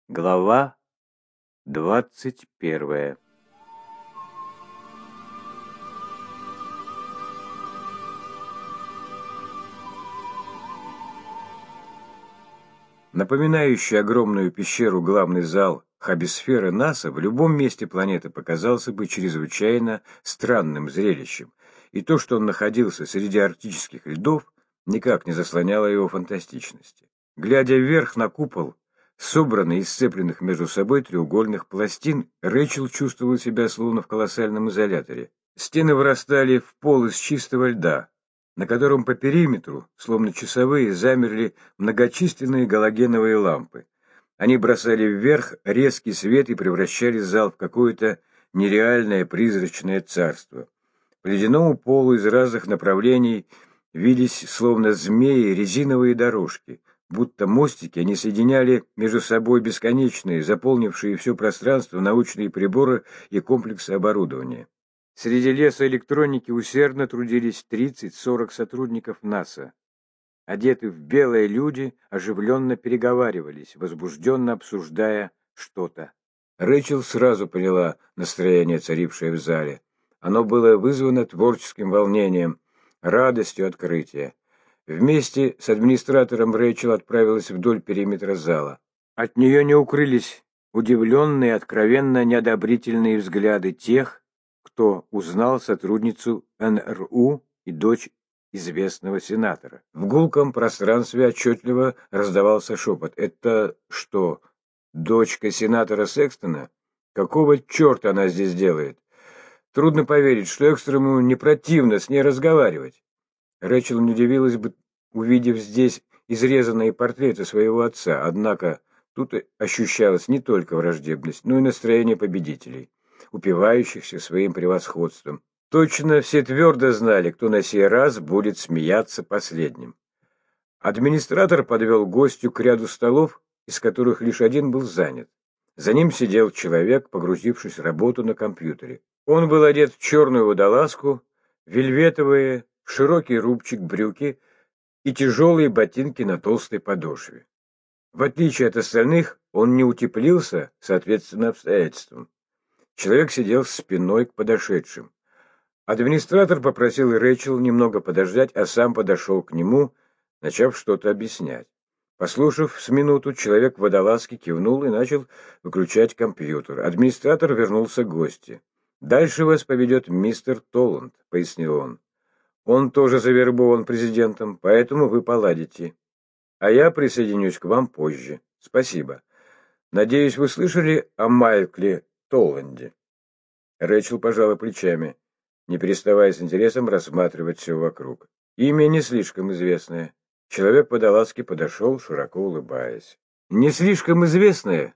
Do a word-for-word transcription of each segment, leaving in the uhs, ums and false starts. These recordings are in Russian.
Глава двадцать первая. Напоминающий огромную пещеру главный зал хабисферы НАСА в любом месте планеты показался бы чрезвычайно странным зрелищем, и то, что он находился среди арктических льдов, никак не заслоняло его фантастичности. Глядя вверх на купол, собранный из сцепленных между собой треугольных пластин, Рэйчел чувствовала себя словно в колоссальном изоляторе. Стены вырастали в пол из чистого льда, на котором по периметру, словно часовые, замерли многочисленные галогеновые лампы. Они бросали вверх резкий свет и превращали зал в какое-то нереальное призрачное царство. По ледяному полу из разных направлений вились, словно змеи, резиновые дорожки. Будто мостики, они соединяли между собой бесконечные, заполнившие все пространство, научные приборы и комплексы оборудования. Среди леса электроники усердно трудились тридцать-сорок сотрудников НАСА. Одетые в белые люди оживленно переговаривались, возбужденно обсуждая что-то. Рэйчел сразу поняла настроение, царившее в зале. Оно было вызвано творческим волнением, радостью открытия. Вместе с администратором Рэйчел отправилась вдоль периметра зала. От нее не укрылись удивленные, откровенно неодобрительные взгляды тех, кто узнал сотрудницу эн эр у и дочь известного сенатора. В гулком пространстве отчетливо раздавался шепот. «Это что, дочка сенатора Секстона? Какого черта она здесь делает? Трудно поверить, что Экстрему не противно с ней разговаривать». Рэйчел не удивилась бы, увидев здесь изрезанные портреты своего отца, однако тут ощущалась не только враждебность, но и настроение победителей, упивающихся своим превосходством. Точно все твердо знали, кто на сей раз будет смеяться последним. Администратор подвел гостю к ряду столов, из которых лишь один был занят. За ним сидел человек, погрузившись в работу на компьютере. Он был одет в черную водолазку, вельветовые, широкий рубчик брюки и тяжелые ботинки на толстой подошве. В отличие от остальных, он не утеплился, соответственно, обстоятельствам. Человек сидел спиной к подошедшим. Администратор попросил Рэйчел немного подождать, а сам подошел к нему, начав что-то объяснять. Послушав с минуту, человек в водолазке кивнул и начал выключать компьютер. Администратор вернулся к гостю. «Дальше вас поведет мистер Толланд», — пояснил он. «Он тоже завербован президентом, поэтому вы поладите. А я присоединюсь к вам позже. Спасибо. Надеюсь, вы слышали о Майкле Толланде?» Рэйчел пожала плечами, не переставая с интересом рассматривать все вокруг. Имя не слишком известное. Человек в водолазке подошел, широко улыбаясь. «Не слишком известное?»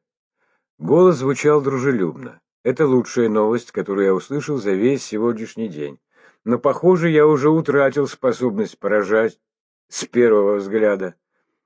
Голос звучал дружелюбно. «Это лучшая новость, которую я услышал за весь сегодняшний день. Но, похоже, я уже утратил способность поражать с первого взгляда».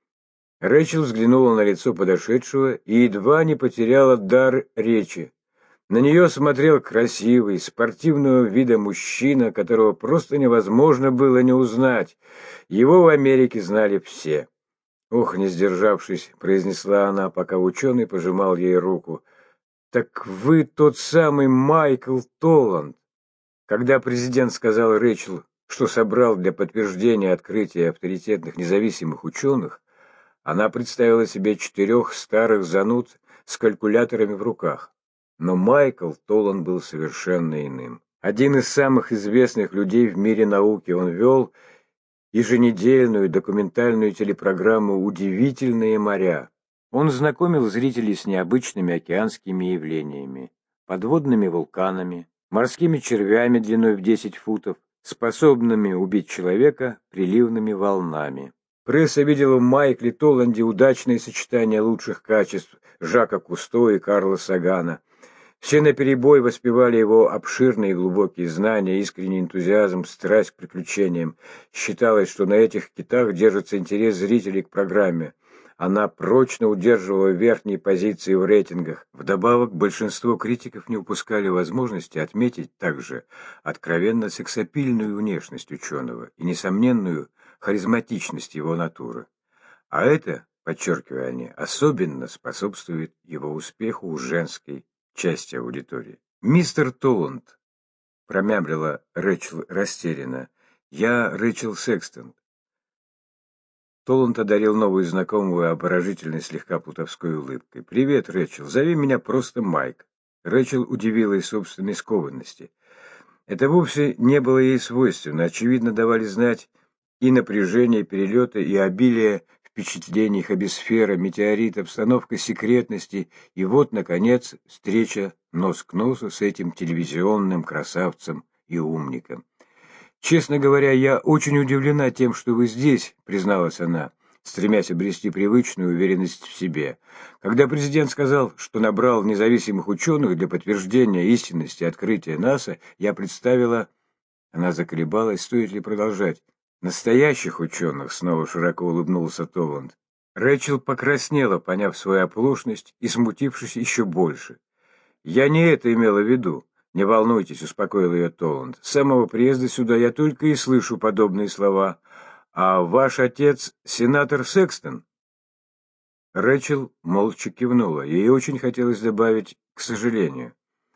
Рэйчел взглянула на лицо подошедшего и едва не потеряла дар речи. На нее смотрел красивый, спортивного вида мужчина, которого просто невозможно было не узнать. Его в Америке знали все. «Ох, не сдержавшись», — произнесла она, пока ученый пожимал ей руку. «Так вы тот самый Майкл Толланд». Когда президент сказал Рэйчел, что собрал для подтверждения открытия авторитетных независимых ученых, она представила себе четырех старых зануд с калькуляторами в руках. Но Майкл Толланд был совершенно иным. Один из самых известных людей в мире науки, он вел еженедельную документальную телепрограмму «Удивительные моря». Он знакомил зрителей с необычными океанскими явлениями, подводными вулканами, морскими червями длиной в десять футов, способными убить человека приливными волнами. Пресса видела в Майкле Толланде удачное сочетание лучших качеств Жака Кусто и Карла Сагана. Все наперебой воспевали его обширные и глубокие знания, искренний энтузиазм, страсть к приключениям. Считалось, что на этих китах держится интерес зрителей к программе. Она прочно удерживала верхние позиции в рейтингах. Вдобавок, большинство критиков не упускали возможности отметить также откровенно сексапильную внешность ученого и несомненную харизматичность его натуры. А это подчеркивая они, особенно способствует его успеху у женской части аудитории. «Мистер Толланд», — промямлила Рэчел растерянно, — «я Рэчел Секстон». Толланд одарил новую знакомую обворожительной, слегка плутовской улыбкой. «Привет, Рэчел. Зови меня просто Майк». Рэчел удивилась собственной скованности. Это вовсе не было ей свойственно. Очевидно, давали знать и напряжение перелета, и обилие впечатлений хабисфера, метеорит, обстановка секретности, и вот, наконец, встреча нос к носу с этим телевизионным красавцем и умником. «Честно говоря, я очень удивлена тем, что вы здесь», — призналась она, стремясь обрести привычную уверенность в себе. «Когда президент сказал, что набрал независимых ученых для подтверждения истинности открытия НАСА, я представила...» Она заколебалась, стоит ли продолжать. «Настоящих ученых», — снова широко улыбнулся Толланд. Рэчел покраснела, поняв свою оплошность и смутившись еще больше. «Я не это имела в виду. Не волнуйтесь», — успокоил ее Толланд. «С самого приезда сюда я только и слышу подобные слова. А ваш отец — сенатор Секстон?» Рэчел молча кивнула. Ей очень хотелось добавить «к сожалению».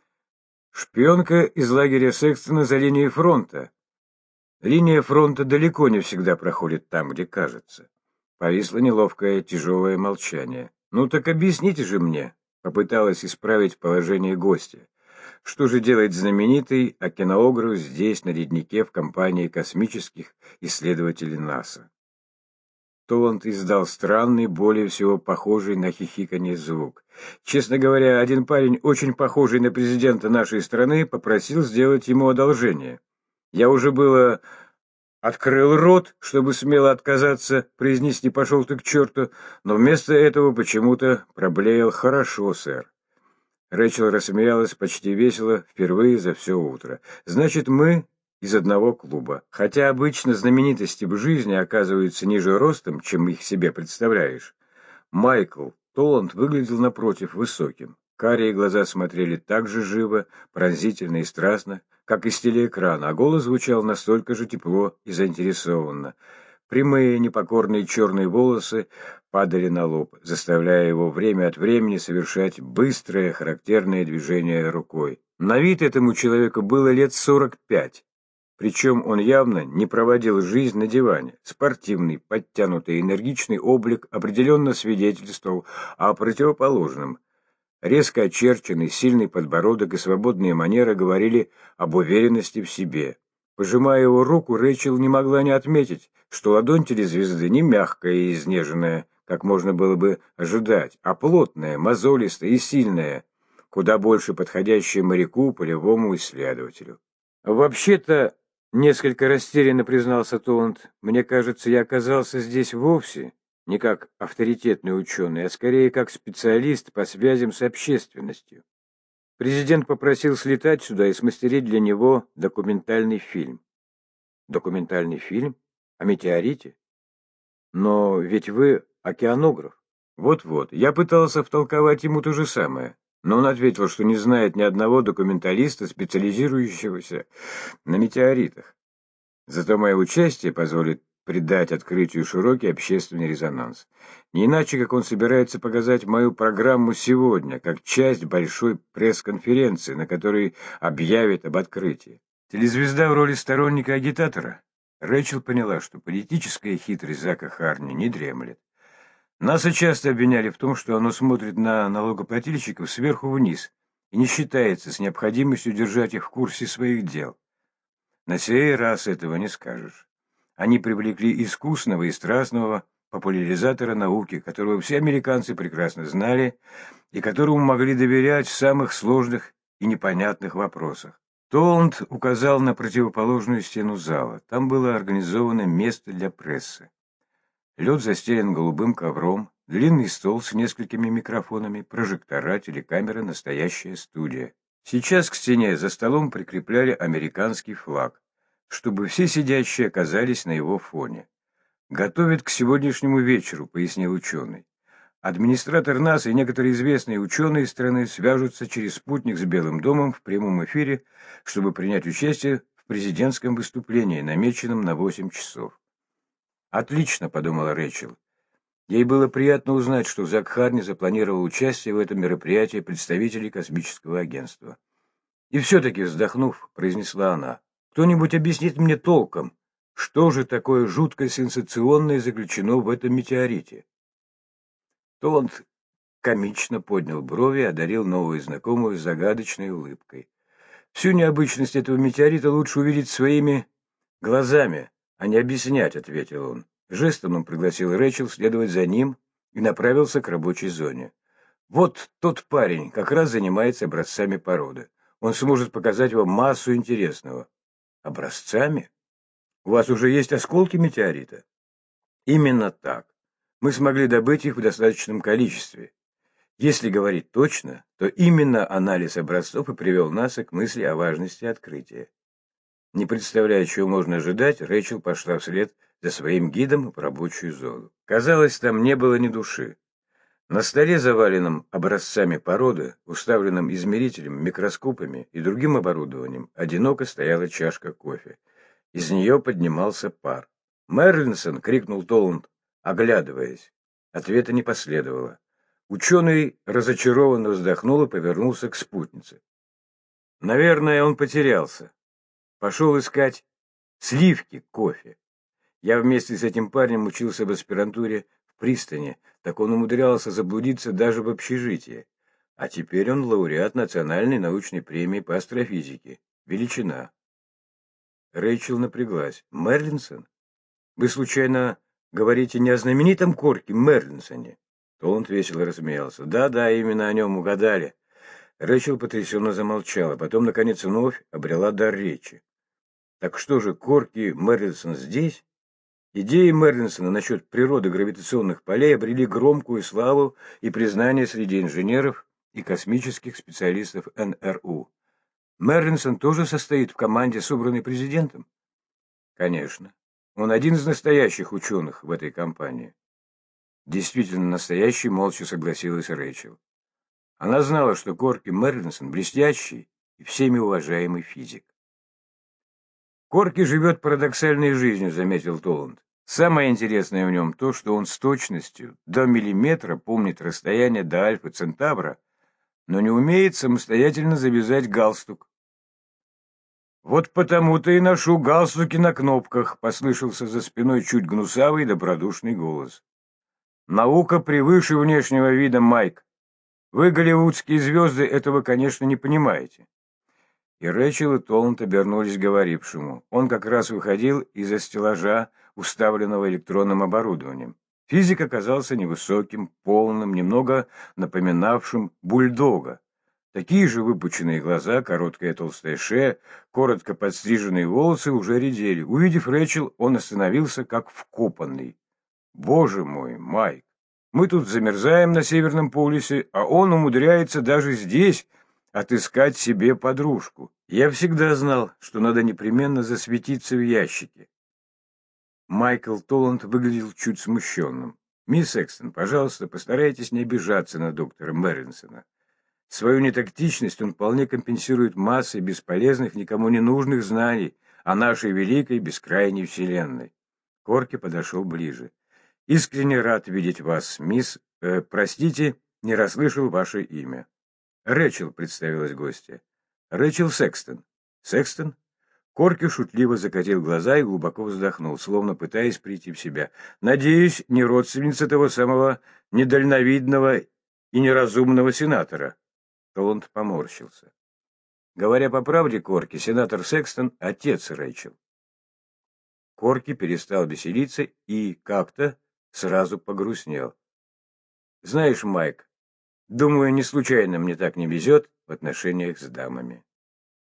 «Шпионка из лагеря Секстона за линией фронта». Линия фронта далеко не всегда проходит там, где кажется. Повисло неловкое, тяжелое молчание. «Ну так объясните же мне», — попыталась исправить положение гостя. «Что же делает знаменитый океанограф здесь, на леднике, в компании космических исследователей НАСА?» Толланд издал странный, более всего похожий на хихиканье звук. «Честно говоря, один парень, очень похожий на президента нашей страны, попросил сделать ему одолжение. Я уже было открыл рот, чтобы смело отказаться, произнести «пошел ты к черту», но вместо этого почему-то проблеял «хорошо, сэр». Рэчел рассмеялась почти весело, впервые за все утро. «Значит, мы из одного клуба. Хотя обычно знаменитости в жизни оказываются ниже ростом, чем их себе представляешь». Майкл Толланд выглядел напротив высоким. Карие глаза смотрели так же живо, пронзительно и страстно, как из телеэкрана, а голос звучал настолько же тепло и заинтересованно. Прямые, непокорные черные волосы падали на лоб, заставляя его время от времени совершать быстрое, характерное движение рукой. На вид этому человеку было лет сорок пять. Причем он явно не проводил жизнь на диване. Спортивный, подтянутый, энергичный облик определенно свидетельствовал о противоположном. Резко очерченный, сильный подбородок и свободные манеры говорили об уверенности в себе. Пожимая его руку, Рэчел не могла не отметить, что ладонь телезвезды не мягкая и изнеженная, как можно было бы ожидать, а плотная, мозолистая и сильная, куда больше подходящая моряку, полевому исследователю. «Вообще-то, — несколько растерянно признался Толланд, — мне кажется, я оказался здесь вовсе не как авторитетный ученый, а скорее как специалист по связям с общественностью. Президент попросил слетать сюда и смастерить для него документальный фильм». «Документальный фильм? О метеорите? Но ведь вы океанограф». «Вот-вот, я пытался втолковать ему то же самое, но он ответил, что не знает ни одного документалиста, специализирующегося на метеоритах. Зато мое участие позволит придать открытию широкий общественный резонанс. Не иначе, как он собирается показать мою программу сегодня, как часть большой пресс-конференции, на которой объявит об открытии». Телезвезда в роли сторонника-агитатора? Рэчел поняла, что политическая хитрость Зака Харни не дремлет. НАСА часто обвиняли в том, что оно смотрит на налогоплательщиков сверху вниз и не считается с необходимостью держать их в курсе своих дел. На сей раз этого не скажешь. Они привлекли искусного и страстного популяризатора науки, которого все американцы прекрасно знали и которому могли доверять в самых сложных и непонятных вопросах. Толланд указал на противоположную стену зала. Там было организовано место для прессы. Лед застелен голубым ковром, длинный стол с несколькими микрофонами, прожектора, телекамера, настоящая студия. Сейчас к стене за столом прикрепляли американский флаг, чтобы все сидящие оказались на его фоне. «Готовят к сегодняшнему вечеру», — пояснил ученый. «Администратор НАСА и некоторые известные ученые страны свяжутся через спутник с Белым домом в прямом эфире, чтобы принять участие в президентском выступлении, намеченном на восемь часов». «Отлично», — подумала Рэчел. Ей было приятно узнать, что Зак Харни запланировал участие в этом мероприятии представителей космического агентства. И все-таки, вздохнув, произнесла она: «Кто-нибудь объяснит мне толком, что же такое жутко сенсационное заключено в этом метеорите?» Толанд комично поднял брови и одарил новую знакомую загадочной улыбкой. «Всю необычность этого метеорита лучше увидеть своими глазами, а не объяснять», — ответил он. Жестом он пригласил Рэйчел следовать за ним и направился к рабочей зоне. «Вот тот парень как раз занимается образцами породы. Он сможет показать вам массу интересного». «Образцами? У вас уже есть осколки метеорита?» «Именно так. Мы смогли добыть их в достаточном количестве. Если говорить точно, то именно анализ образцов и привел НАСА к мысли о важности открытия». Не представляя, чего можно ожидать, Рэйчел пошла вслед за своим гидом в рабочую зону. Казалось, там не было ни души. На столе, заваленном образцами породы, уставленном измерителем, микроскопами и другим оборудованием, одиноко стояла чашка кофе. Из нее поднимался пар. «Мерлинсон!» — крикнул Толанд, оглядываясь. Ответа не последовало. Ученый разочарованно вздохнул и повернулся к спутнице. «Наверное, он потерялся. Пошел искать сливки кофе. Я вместе с этим парнем учился в аспирантуре в Пристани, так он умудрялся заблудиться даже в общежитии. А теперь он лауреат Национальной научной премии по астрофизике. Величина». Рэйчел напряглась. «Мерлинсон? Вы, случайно, говорите не о знаменитом Корке Мерлинсоне?» Толанд весело рассмеялся. «Да-да, именно о нем угадали». Рэйчел потрясенно замолчала, потом, наконец, вновь обрела дар речи. «Так что же, Корки Мерлинсон здесь?» Идеи Мерлинсона насчет природы гравитационных полей обрели громкую славу и признание среди инженеров и космических специалистов эн эр у. Мерлинсон тоже состоит в команде, собранной президентом? Конечно. Он один из настоящих ученых в этой компании. Действительно настоящий, молча согласилась Рэйчел. Она знала, что Корки Мерлинсон блестящий и всеми уважаемый физик. «Корки живет парадоксальной жизнью», — заметил Толанд. «Самое интересное в нем то, что он с точностью до миллиметра помнит расстояние до Альфа Центавра, но не умеет самостоятельно завязать галстук». «Вот потому-то и ношу галстуки на кнопках», — послышался за спиной чуть гнусавый добродушный голос. «Наука превыше внешнего вида, Майк. Вы, голливудские звезды, этого, конечно, не понимаете». И Рэйчел и Толанд обернулись к говорившему. Он как раз выходил из-за стеллажа, уставленного электронным оборудованием. Физик оказался невысоким, полным, немного напоминавшим бульдога. Такие же выпученные глаза, короткая толстая шея, коротко подстриженные волосы уже редели. Увидев Рэйчел, он остановился как вкопанный. «Боже мой, Майк, мы тут замерзаем на Северном полюсе, а он умудряется даже здесь отыскать себе подружку. Я всегда знал, что надо непременно засветиться в ящике». Майкл Толанд выглядел чуть смущенным. «Мисс Экстон, пожалуйста, постарайтесь не обижаться на доктора Мерлинсона. Свою нетактичность он вполне компенсирует массой бесполезных, никому не нужных знаний о нашей великой бескрайней вселенной». Корки подошел ближе. «Искренне рад видеть вас, мисс... Э, простите, не расслышал ваше имя». «Рэйчел», — представилась гостья. «Рэйчел Секстон». «Секстон?» Корки шутливо закатил глаза и глубоко вздохнул, словно пытаясь прийти в себя. «Надеюсь, не родственница того самого недальновидного и неразумного сенатора?» Толанд поморщился. «Говоря по правде, Корки, сенатор Секстон — отец Рэйчел». Корки перестал веселиться и как-то сразу погрустнел. «Знаешь, Майк, думаю, не случайно мне так не везет в отношениях с дамами».